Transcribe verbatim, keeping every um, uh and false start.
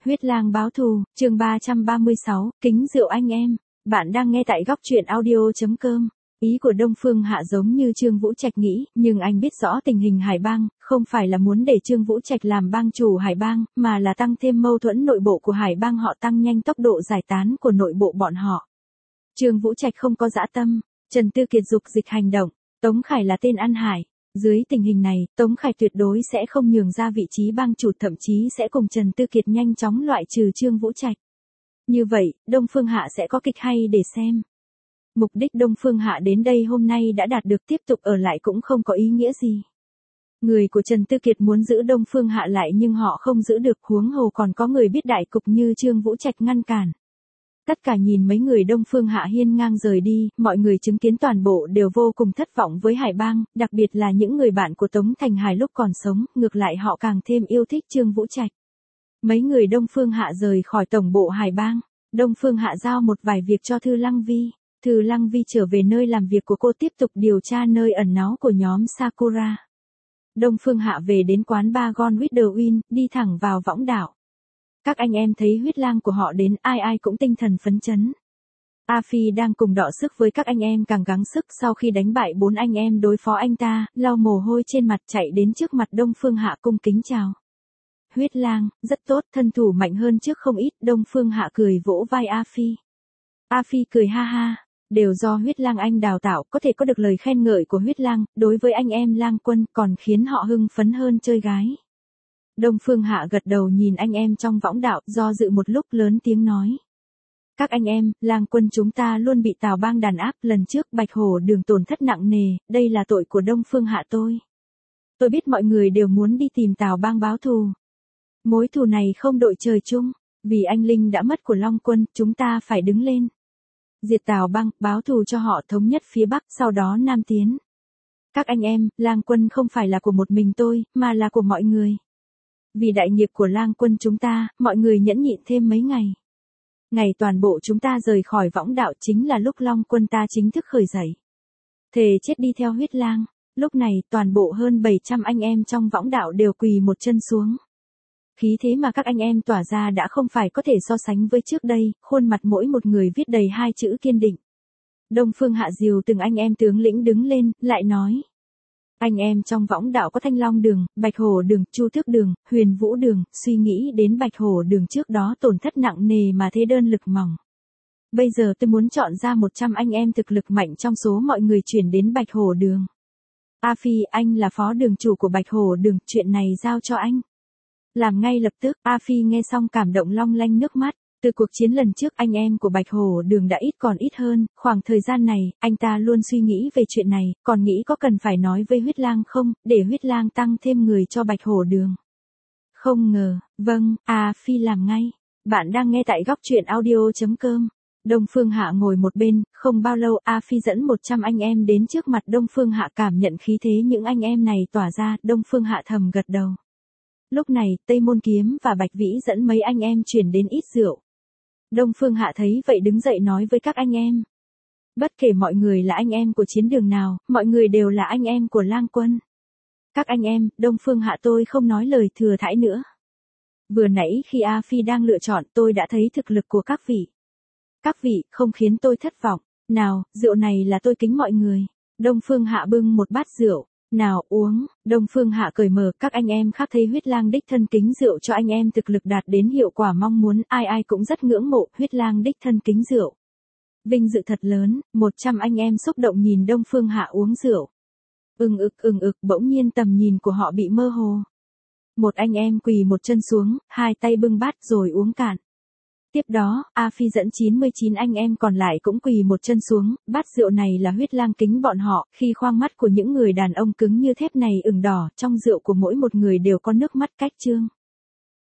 Huyết lang báo thù, chương ba trăm ba mươi sáu, kính rượu anh em. Bạn đang nghe tại góc truyện audio chấm com. Ý của Đông Phương Hạ giống như Trương Vũ Trạch nghĩ, nhưng anh biết rõ tình hình Hải Bang, không phải là muốn để Trương Vũ Trạch làm bang chủ Hải Bang, mà là tăng thêm mâu thuẫn nội bộ của Hải Bang, họ tăng nhanh tốc độ giải tán của nội bộ bọn họ. Trương Vũ Trạch không có dã tâm, Trần Tư Kiệt dục dịch hành động, Tống Khải là tên ăn hại. Dưới tình hình này, Tống Khải tuyệt đối sẽ không nhường ra vị trí bang chủ, thậm chí sẽ cùng Trần Tư Kiệt nhanh chóng loại trừ Trương Vũ Trạch. Như vậy, Đông Phương Hạ sẽ có kịch hay để xem. Mục đích Đông Phương Hạ đến đây hôm nay đã đạt được, tiếp tục ở lại cũng không có ý nghĩa gì. Người của Trần Tư Kiệt muốn giữ Đông Phương Hạ lại nhưng họ không giữ được, huống hồ còn có người biết đại cục như Trương Vũ Trạch ngăn cản. Tất cả nhìn mấy người Đông Phương Hạ hiên ngang rời đi, mọi người chứng kiến toàn bộ đều vô cùng thất vọng với Hải Bang, đặc biệt là những người bạn của Tống Thành Hải lúc còn sống, ngược lại họ càng thêm yêu thích Trương Vũ Trạch. Mấy người Đông Phương Hạ rời khỏi tổng bộ Hải Bang, Đông Phương Hạ giao một vài việc cho Thư Lăng Vi. Thư Lăng Vi trở về nơi làm việc của cô tiếp tục điều tra nơi ẩn náu của nhóm Sakura. Đông Phương Hạ về đến quán bar Gone with the Wind, đi thẳng vào võng đảo. Các anh em thấy huyết lang của họ đến, ai ai cũng tinh thần phấn chấn. A Phi đang cùng đọ sức với các anh em càng gắng sức, sau khi đánh bại bốn anh em đối phó anh ta, lau mồ hôi trên mặt chạy đến trước mặt Đông Phương Hạ cung kính chào. Huyết lang, rất tốt, thân thủ mạnh hơn trước không ít. Đông Phương Hạ cười vỗ vai A Phi. A Phi cười ha ha, đều do huyết lang anh đào tạo, có thể có được lời khen ngợi của huyết lang, đối với anh em lang quân còn khiến họ hưng phấn hơn chơi gái. Đông Phương Hạ gật đầu nhìn anh em trong võng đạo, do dự một lúc lớn tiếng nói. Các anh em, lang quân chúng ta luôn bị Tào Bang đàn áp, lần trước Bạch Hổ Đường tổn thất nặng nề, đây là tội của Đông Phương Hạ tôi. Tôi biết mọi người đều muốn đi tìm Tào Bang báo thù. Mối thù này không đội trời chung, vì anh linh đã mất của Long quân, chúng ta phải đứng lên. Diệt Tào Bang, báo thù cho họ, thống nhất phía Bắc, sau đó Nam tiến. Các anh em, lang quân không phải là của một mình tôi, mà là của mọi người. Vì đại nghiệp của lang quân chúng ta, mọi người nhẫn nhịn thêm mấy ngày. Ngày toàn bộ chúng ta rời khỏi võng đạo chính là lúc Long quân ta chính thức khởi dậy. Thề chết đi theo huyết lang. Lúc này, toàn bộ hơn bảy trăm anh em trong võng đạo đều quỳ một chân xuống. Khí thế mà các anh em tỏa ra đã không phải có thể so sánh với trước đây, khuôn mặt mỗi một người viết đầy hai chữ kiên định. Đông Phương Hạ dìu từng anh em tướng lĩnh đứng lên, lại nói. Anh em trong võng đạo có Thanh Long Đường, Bạch Hổ Đường, Chu Tước Đường, Huyền Vũ Đường, suy nghĩ đến Bạch Hổ Đường trước đó tổn thất nặng nề mà thế đơn lực mỏng. Bây giờ tôi muốn chọn ra một trăm anh em thực lực mạnh trong số mọi người chuyển đến Bạch Hổ Đường. A Phi, anh là phó đường chủ của Bạch Hổ Đường, chuyện này giao cho anh. Làm ngay lập tức. A Phi nghe xong cảm động long lanh nước mắt. Từ cuộc chiến lần trước anh em của Bạch Hổ Đường đã ít còn ít hơn, khoảng thời gian này, anh ta luôn suy nghĩ về chuyện này, còn nghĩ có cần phải nói với huyết lang không, để huyết lang tăng thêm người cho Bạch Hổ Đường. Không ngờ, vâng, A Phi làm ngay. Bạn đang nghe tại góc truyện audio chấm com. Đông Phương Hạ ngồi một bên, không bao lâu A Phi dẫn một trăm anh em đến trước mặt Đông Phương Hạ, cảm nhận khí thế những anh em này tỏa ra, Đông Phương Hạ thầm gật đầu. Lúc này, Tây Môn Kiếm và Bạch Vĩ dẫn mấy anh em chuyển đến ít rượu. Đông Phương Hạ thấy vậy đứng dậy nói với các anh em. Bất kể mọi người là anh em của chiến đường nào, mọi người đều là anh em của lang quân. Các anh em, Đông Phương Hạ tôi không nói lời thừa thãi nữa. Vừa nãy khi A Phi đang lựa chọn, tôi đã thấy thực lực của các vị. Các vị, không khiến tôi thất vọng. Nào, rượu này là tôi kính mọi người. Đông Phương Hạ bưng một bát rượu. Nào, uống. Đông Phương Hạ cởi mở, các anh em khác thấy huyết lang đích thân kính rượu cho anh em thực lực đạt đến hiệu quả mong muốn, ai ai cũng rất ngưỡng mộ, huyết lang đích thân kính rượu. Vinh dự thật lớn, một trăm anh em xúc động nhìn Đông Phương Hạ uống rượu. Ừng ực ừng ực, bỗng nhiên tầm nhìn của họ bị mơ hồ. Một anh em quỳ một chân xuống, hai tay bưng bát rồi uống cạn. Tiếp đó, A Phi dẫn chín mươi chín anh em còn lại cũng quỳ một chân xuống, bát rượu này là huyết lang kính bọn họ, khi khoang mắt của những người đàn ông cứng như thép này ửng đỏ, trong rượu của mỗi một người đều có nước mắt cách trương.